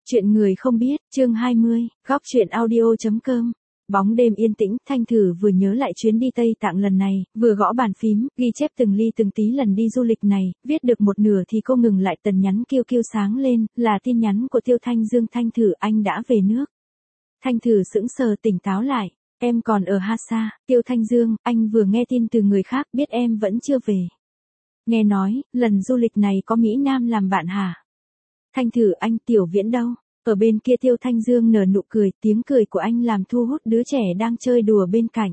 Chuyện người không biết, chương 20, góc chuyện audio.com. Bóng đêm yên tĩnh, Thanh Thử vừa nhớ lại chuyến đi Tây Tạng lần này, vừa gõ bàn phím, ghi chép từng ly từng tí lần đi du lịch này, viết được một nửa thì cô ngừng lại, tần nhắn kêu kêu sáng lên, là tin nhắn của Tiêu Thanh Dương. Thanh Thử, anh đã về nước. Thanh Thử sững sờ tỉnh táo lại, em còn ở Hasa. Tiêu Thanh Dương, anh vừa nghe tin từ người khác, biết em vẫn chưa về. Nghe nói, lần du lịch này có Mỹ Nam làm bạn hả? Thanh Thử, anh Tiểu Viễn đâu? Ở bên kia. Tiêu Thanh Dương nở nụ cười, tiếng cười của anh làm thu hút đứa trẻ đang chơi đùa bên cạnh.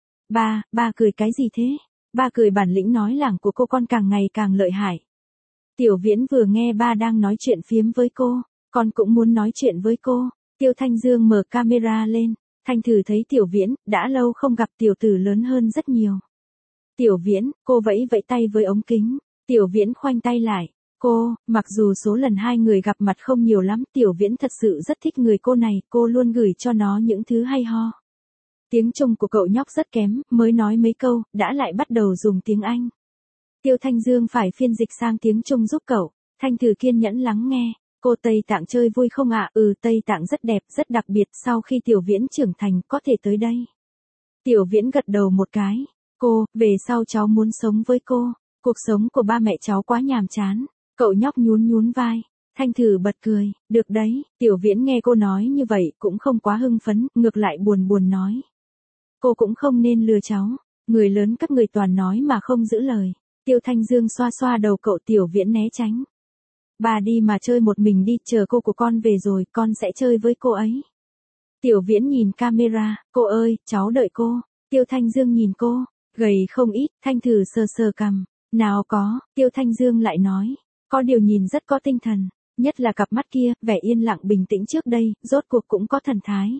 Ba cười cái gì thế? Ba cười bản lĩnh nói lảng của cô con càng ngày càng lợi hại. Tiểu Viễn vừa nghe ba đang nói chuyện phiếm với cô, con cũng muốn nói chuyện với cô. Tiêu Thanh Dương mở camera lên, Thanh Thử thấy Tiểu Viễn, đã lâu không gặp, tiểu tử lớn hơn rất nhiều. Tiểu Viễn, cô vẫy vẫy tay với ống kính. Tiểu Viễn khoanh tay lại. Cô, mặc dù số lần hai người gặp mặt không nhiều lắm, Tiểu Viễn thật sự rất thích người cô này, cô luôn gửi cho nó những thứ hay ho. Tiếng Trung của cậu nhóc rất kém, mới nói mấy câu, đã lại bắt đầu dùng tiếng Anh. Tiêu Thanh Dương phải phiên dịch sang tiếng Trung giúp cậu. Thanh Thử kiên nhẫn lắng nghe. Cô Tây Tạng chơi vui không ạ? Tây Tạng rất đẹp, rất đặc biệt, sau khi Tiểu Viễn trưởng thành, có thể tới đây. Tiểu Viễn gật đầu một cái. Cô, về sau cháu muốn sống với cô. Cuộc sống của ba mẹ cháu quá nhàm chán. Cậu nhóc nhún vai. Thanh Thử bật cười, được đấy. Tiểu Viễn nghe cô nói như vậy cũng không quá hưng phấn, ngược lại buồn nói. Cô cũng không nên lừa cháu. Người lớn các người toàn nói mà không giữ lời. Tiêu Thanh Dương xoa xoa đầu cậu. Tiểu Viễn né tránh. Bà đi mà chơi một mình đi, chờ cô của con về rồi, con sẽ chơi với cô ấy. Tiểu Viễn nhìn camera, cô ơi, cháu đợi cô. Tiêu Thanh Dương nhìn cô, gầy không ít. Thanh Thử sờ cằm. Nào có, Tiêu Thanh Dương lại nói. Có điều nhìn rất có tinh thần, nhất là cặp mắt kia, vẻ yên lặng bình tĩnh trước đây, rốt cuộc cũng có thần thái.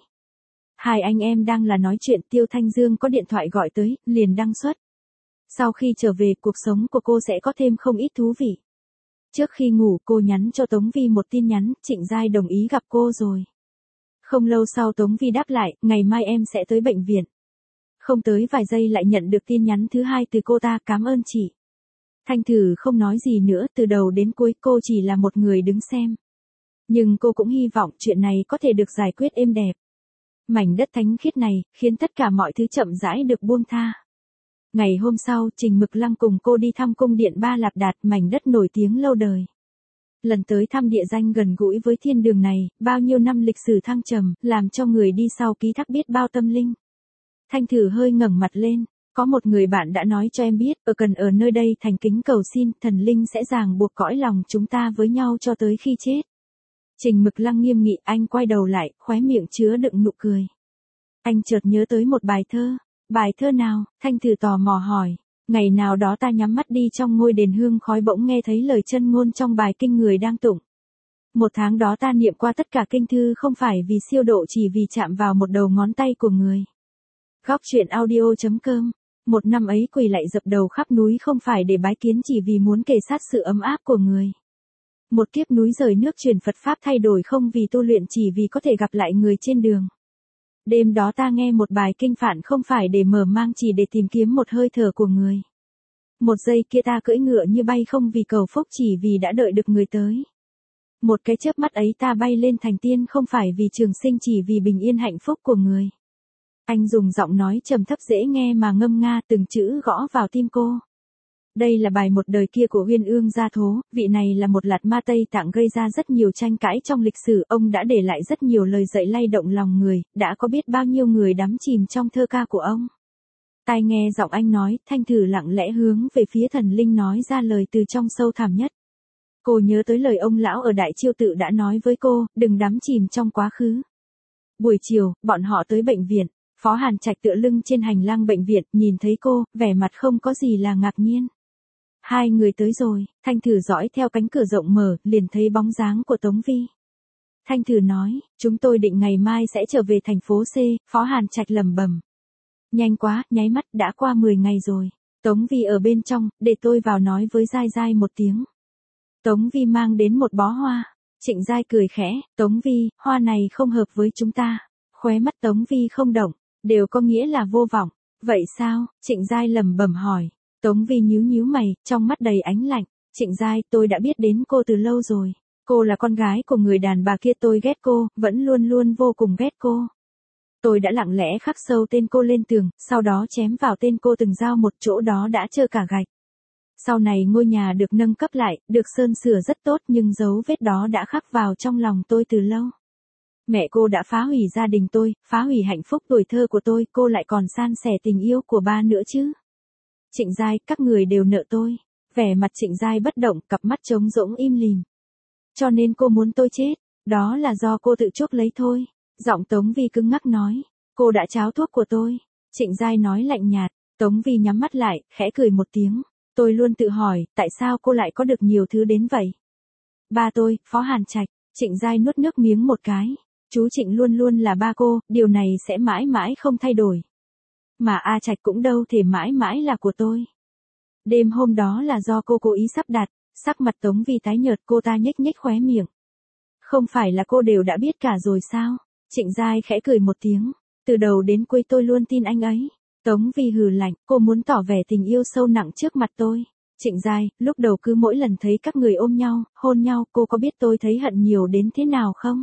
Hai anh em đang là nói chuyện, Tiêu Thanh Dương có điện thoại gọi tới, liền đăng xuất. Sau khi trở về, cuộc sống của cô sẽ có thêm không ít thú vị. Trước khi ngủ, cô nhắn cho Tống Vi một tin nhắn, Trịnh Giai đồng ý gặp cô rồi. Không lâu sau Tống Vi đáp lại, ngày mai em sẽ tới bệnh viện. Không tới vài giây lại nhận được tin nhắn thứ hai từ cô ta, cảm ơn chị. Thanh Thử không nói gì nữa, từ đầu đến cuối cô chỉ là một người đứng xem. Nhưng cô cũng hy vọng chuyện này có thể được giải quyết êm đẹp. Mảnh đất thánh khiết này, khiến tất cả mọi thứ chậm rãi được buông tha. Ngày hôm sau, Trình Mực Lăng cùng cô đi thăm cung điện Ba Lạp Đạt, mảnh đất nổi tiếng lâu đời. Lần tới thăm địa danh gần gũi với thiên đường này, bao nhiêu năm lịch sử thăng trầm, làm cho người đi sau ký thác biết bao tâm linh. Thanh Thử hơi ngẩng mặt lên. Có một người bạn đã nói cho em biết, cần ở nơi đây thành kính cầu xin, thần linh sẽ ràng buộc cõi lòng chúng ta với nhau cho tới khi chết. Trình Mực Lăng nghiêm nghị, anh quay đầu lại, khóe miệng chứa đựng nụ cười. Anh chợt nhớ tới một bài thơ. Bài thơ nào? Thanh Thử tò mò hỏi. Ngày nào đó ta nhắm mắt đi trong ngôi đền hương khói, bỗng nghe thấy lời chân ngôn trong bài kinh người đang tụng. Một tháng đó ta niệm qua tất cả kinh thư, không phải vì siêu độ, chỉ vì chạm vào một đầu ngón tay của người. Góc chuyện audio.com. Một năm ấy quỳ lạy dập đầu khắp núi, không phải để bái kiến, chỉ vì muốn kề sát sự ấm áp của người. Một kiếp núi rời nước truyền Phật Pháp, thay đổi không vì tu luyện, chỉ vì có thể gặp lại người trên đường. Đêm đó ta nghe một bài kinh phạn, không phải để mở mang, chỉ để tìm kiếm một hơi thở của người. Một giây kia ta cưỡi ngựa như bay, không vì cầu phúc, chỉ vì đã đợi được người tới. Một cái chớp mắt ấy ta bay lên thành tiên, không phải vì trường sinh, chỉ vì bình yên hạnh phúc của người. Anh dùng giọng nói trầm thấp dễ nghe mà ngâm nga, từng chữ gõ vào tim cô. Đây là bài Một đời kia của Uyên Ương Gia Thố, vị này là một lạt ma Tây Tạng gây ra rất nhiều tranh cãi trong lịch sử, ông đã để lại rất nhiều lời dạy lay động lòng người, đã có biết bao nhiêu người đắm chìm trong thơ ca của ông. Tai nghe giọng anh nói, Thanh Thử lặng lẽ hướng về phía thần linh, nói ra lời từ trong sâu thẳm nhất. Cô nhớ tới lời ông lão ở Đại Chiêu Tự đã nói với cô, đừng đắm chìm trong quá khứ. Buổi chiều, bọn họ tới bệnh viện. Phó Hàn Trạch tựa lưng trên hành lang bệnh viện, nhìn thấy cô, vẻ mặt không có gì là ngạc nhiên. Hai người tới rồi. Thanh Thử dõi theo cánh cửa rộng mở, liền thấy bóng dáng của Tống Vi. Thanh Thử nói, chúng tôi định ngày mai sẽ trở về thành phố C. Phó Hàn Trạch lẩm bẩm. Nhanh quá, nháy mắt đã qua 10 ngày rồi. Tống Vi ở bên trong, để tôi vào nói với Giai Giai một tiếng. Tống Vi mang đến một bó hoa. Trịnh Giai cười khẽ, Tống Vi, hoa này không hợp với chúng ta. Khóe mắt Tống Vi không động. Đều có nghĩa là vô vọng. Vậy sao? Trịnh Giai lẩm bẩm hỏi. Tống Vi nhíu mày, trong mắt đầy ánh lạnh. Trịnh Giai, tôi đã biết đến cô từ lâu rồi. Cô là con gái của người đàn bà kia, tôi ghét cô, vẫn luôn luôn vô cùng ghét cô. Tôi đã lặng lẽ khắc sâu tên cô lên tường, sau đó chém vào tên cô từng dao một, chỗ đó đã trơ cả gạch. Sau này ngôi nhà được nâng cấp lại, được sơn sửa rất tốt, nhưng dấu vết đó đã khắc vào trong lòng tôi từ lâu. Mẹ cô đã phá hủy gia đình tôi, phá hủy hạnh phúc tuổi thơ của tôi, cô lại còn san sẻ tình yêu của ba nữa chứ. Trịnh Giai, các người đều nợ tôi. Vẻ mặt Trịnh Giai bất động, cặp mắt trống rỗng im lìm. Cho nên cô muốn tôi chết, đó là do cô tự chuốc lấy thôi. Giọng Tống Vi cứng ngắc nói, cô đã tráo thuốc của tôi. Trịnh Giai nói lạnh nhạt, Tống Vi nhắm mắt lại, khẽ cười một tiếng. Tôi luôn tự hỏi, tại sao cô lại có được nhiều thứ đến vậy? Ba tôi, Phó Hàn Trạch. Trịnh Giai nuốt nước miếng một cái. Chú Trịnh luôn luôn là ba cô, điều này sẽ mãi mãi không thay đổi. Mà A Trạch cũng đâu thể mãi mãi là của tôi. Đêm hôm đó là do cô cố ý sắp đặt, sắc mặt Tống Vi tái nhợt, cô ta nhếch nhếch khóe miệng. Không phải là cô đều đã biết cả rồi sao? Trịnh Giai khẽ cười một tiếng, từ đầu đến cuối tôi luôn tin anh ấy. Tống Vi hừ lạnh, cô muốn tỏ vẻ tình yêu sâu nặng trước mặt tôi. Trịnh Giai, lúc đầu cứ mỗi lần thấy các người ôm nhau, hôn nhau, cô có biết tôi thấy hận nhiều đến thế nào không?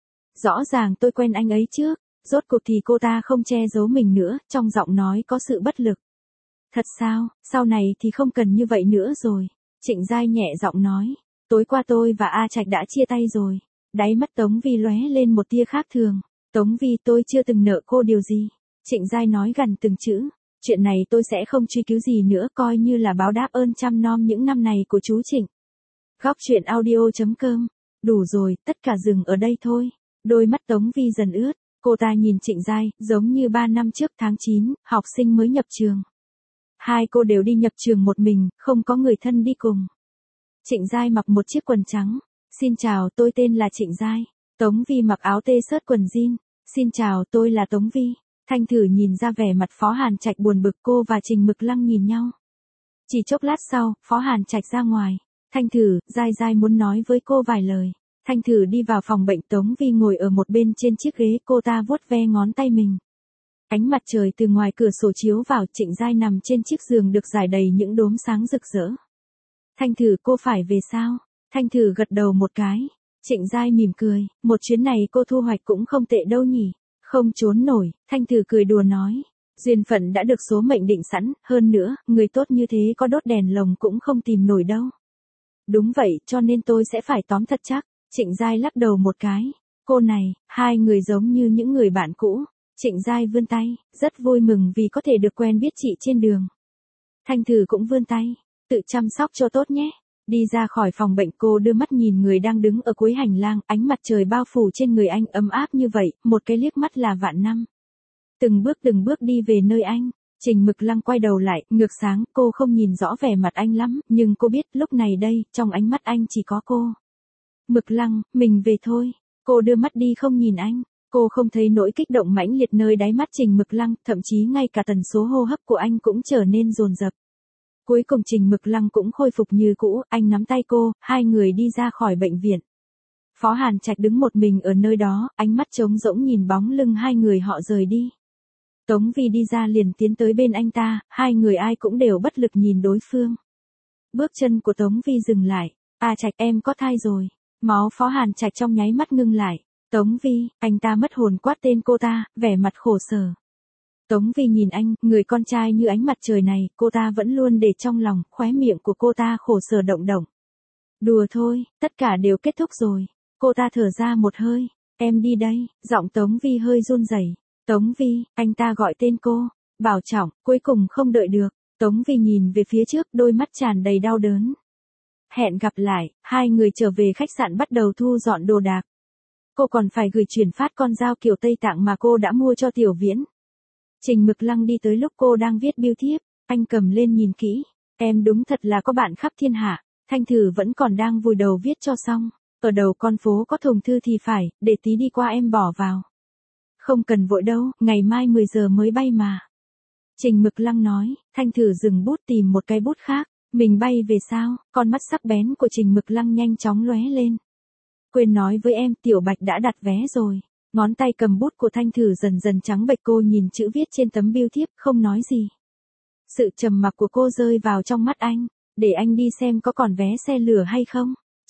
Rõ ràng tôi quen anh ấy trước, rốt cuộc thì cô ta không che giấu mình nữa, trong giọng nói có sự bất lực. Thật sao, sau này thì không cần như vậy nữa rồi. Trịnh Giai nhẹ giọng nói, tối qua tôi và A Trạch đã chia tay rồi. Đáy mắt Tống Vi lóe lên một tia khác thường. Tống Vi, tôi chưa từng nợ cô điều gì. Trịnh Giai nói gần từng chữ, chuyện này tôi sẽ không truy cứu gì nữa, coi như là báo đáp ơn chăm nom những năm này của chú Trịnh. Góc truyện audio.com. Đủ rồi, tất cả dừng ở đây thôi. Đôi mắt Tống Vi dần ướt, cô ta nhìn Trịnh Giai, giống như 3 năm trước tháng 9, học sinh mới nhập trường. Hai cô đều đi nhập trường một mình, không có người thân đi cùng. Trịnh Giai mặc một chiếc quần trắng. Xin chào, tôi tên là Trịnh Giai. Tống Vi mặc áo t-shirt quần jean. Xin chào, tôi là Tống Vi. Thanh Thử nhìn ra vẻ mặt Phó Hàn Trạch buồn bực, cô và Trình Mực Lăng nhìn nhau. Chỉ chốc lát sau, Phó Hàn Trạch ra ngoài. Thanh Thử, Giai Giai muốn nói với cô vài lời. Thanh Thử đi vào phòng bệnh, Tống Vi ngồi ở một bên trên chiếc ghế, cô ta vuốt ve ngón tay mình. Ánh mặt trời từ ngoài cửa sổ chiếu vào, Trịnh Giai nằm trên chiếc giường được rải đầy những đốm sáng rực rỡ. Thanh Thử, cô phải về sao? Thanh Thử gật đầu một cái. Trịnh Giai mỉm cười, một chuyến này cô thu hoạch cũng không tệ đâu nhỉ. Không trốn nổi, Thanh Thử cười đùa nói. Duyên phận đã được số mệnh định sẵn, hơn nữa, người tốt như thế có đốt đèn lồng cũng không tìm nổi đâu. Đúng vậy, cho nên tôi sẽ phải tóm thật chắc. Trịnh Giai lắc đầu một cái. Cô này, hai người giống như những người bạn cũ. Trịnh Giai vươn tay, rất vui mừng vì có thể được quen biết chị trên đường. Thanh Thử cũng vươn tay, tự chăm sóc cho tốt nhé. Đi ra khỏi phòng bệnh, cô đưa mắt nhìn người đang đứng ở cuối hành lang, ánh mặt trời bao phủ trên người anh ấm áp như vậy, một cái liếc mắt là vạn năm. Từng bước đi về nơi anh. Trình Mực Lăng quay đầu lại, ngược sáng, cô không nhìn rõ vẻ mặt anh lắm, nhưng cô biết lúc này đây, trong ánh mắt anh chỉ có cô. Mực Lăng, mình về thôi. Cô đưa mắt đi không nhìn anh. Cô không thấy nỗi kích động mãnh liệt nơi đáy mắt Trình Mực Lăng, thậm chí ngay cả tần số hô hấp của anh cũng trở nên dồn dập. Cuối cùng Trình Mực Lăng cũng khôi phục như cũ, anh nắm tay cô, hai người đi ra khỏi bệnh viện. Phó Hàn Trạch đứng một mình ở nơi đó, ánh mắt trống rỗng nhìn bóng lưng hai người họ rời đi. Tống Vi đi ra liền tiến tới bên anh ta, hai người ai cũng đều bất lực nhìn đối phương. Bước chân của Tống Vi dừng lại. À Trạch, em có thai rồi. Máu Phó Hàn Trạch trong nháy mắt ngưng lại. Tống Vi, anh ta mất hồn quát tên cô ta, vẻ mặt khổ sở. Tống Vi nhìn anh, người con trai như ánh mặt trời này, cô ta vẫn luôn để trong lòng, khóe miệng của cô ta khổ sở động động. Đùa thôi, tất cả đều kết thúc rồi. Cô ta thở ra một hơi, em đi đây, giọng Tống Vi hơi run rẩy. Tống Vi, anh ta gọi tên cô, Bảo Trọng, cuối cùng không đợi được. Tống Vi nhìn về phía trước, đôi mắt tràn đầy đau đớn. Hẹn gặp lại, hai người trở về khách sạn bắt đầu thu dọn đồ đạc. Cô còn phải gửi chuyển phát con dao kiểu Tây Tạng mà cô đã mua cho Tiểu Viễn. Trình Mực Lăng đi tới lúc cô đang viết bưu thiếp, anh cầm lên nhìn kỹ. Em đúng thật là có bạn khắp thiên hạ. Thanh Thử vẫn còn đang vùi đầu viết cho xong. Ở đầu con phố có thùng thư thì phải, để tí đi qua em bỏ vào. Không cần vội đâu, ngày mai 10 giờ mới bay mà. Trình Mực Lăng nói. Thanh Thử dừng bút tìm một cái bút khác. Mình bay về sao? Con mắt sắc bén của Trình Mực Lăng nhanh chóng lóe lên. Quên nói với em, Tiểu Bạch đã đặt vé rồi. Ngón tay cầm bút của Thanh Thử dần dần trắng bệch, cô nhìn chữ viết trên tấm bưu thiếp, không nói gì. Sự trầm mặc của cô rơi vào trong mắt anh. Để anh đi xem có còn vé xe lửa hay không.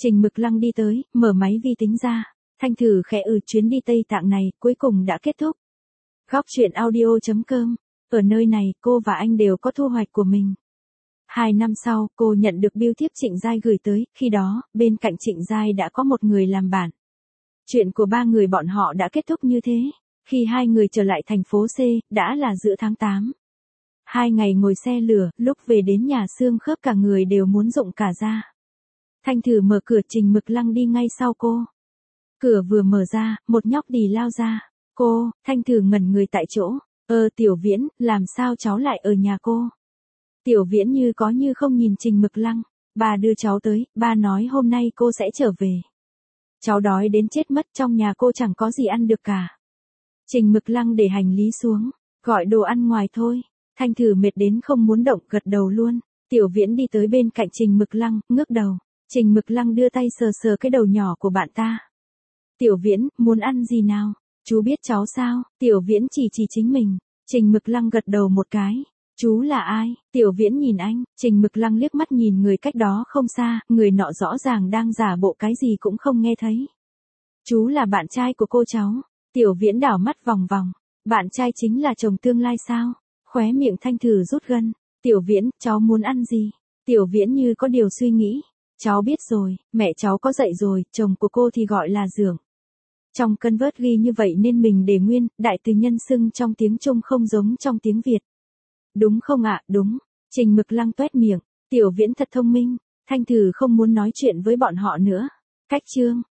Trình Mực Lăng đi tới, mở máy vi tính ra. Thanh Thử khẽ chuyến đi Tây Tạng này, cuối cùng đã kết thúc. Góc truyện audio.com. Ở nơi này, cô và anh đều có thu hoạch của mình. 2 năm sau, cô nhận được bưu thiếp Trịnh Giai gửi tới, khi đó, bên cạnh Trịnh Giai đã có một người làm bạn. Chuyện của 3 người bọn họ đã kết thúc như thế. Khi 2 người trở lại thành phố C, đã là giữa tháng 8. 2 ngày ngồi xe lửa, lúc về đến nhà xương khớp cả người đều muốn rụng cả ra. Thanh Thử mở cửa, Trình Mực Lăng đi ngay sau cô. Cửa vừa mở ra, một nhóc đì lao ra. Cô, Thanh Thử ngẩn người tại chỗ. Tiểu Viễn, làm sao cháu lại ở nhà cô? Tiểu Viễn như có như không nhìn Trình Mực Lăng. Bà đưa cháu tới, ba nói hôm nay cô sẽ trở về. Cháu đói đến chết mất, trong nhà cô chẳng có gì ăn được cả. Trình Mực Lăng để hành lý xuống, gọi đồ ăn ngoài thôi. Thanh Thử mệt đến không muốn động, gật đầu luôn. Tiểu Viễn đi tới bên cạnh Trình Mực Lăng, ngước đầu. Trình Mực Lăng đưa tay sờ sờ cái đầu nhỏ của bạn ta. Tiểu Viễn, muốn ăn gì nào? Chú biết cháu sao? Tiểu Viễn chỉ chính mình. Trình Mực Lăng gật đầu một cái. Chú là ai? Tiểu Viễn nhìn anh. Trình Mực Lăng liếc mắt nhìn người cách đó không xa, người nọ rõ ràng đang giả bộ cái gì cũng không nghe thấy. Chú là bạn trai của cô cháu. Tiểu Viễn đảo mắt vòng vòng. Bạn trai chính là chồng tương lai sao? Khóe miệng Thanh Thử rút gân. Tiểu Viễn, cháu muốn ăn gì? Tiểu Viễn như có điều suy nghĩ. Cháu biết rồi, mẹ cháu có dạy rồi, chồng của cô thì gọi là Dưởng. Trong cân vớt ghi như vậy nên mình để nguyên, đại từ nhân xưng trong tiếng Trung không giống trong tiếng Việt. Đúng không ạ? Đúng. Trình Mực Lăng toét miệng. Tiểu Viễn thật thông minh. Thanh Thử không muốn nói chuyện với bọn họ nữa. Cách chương.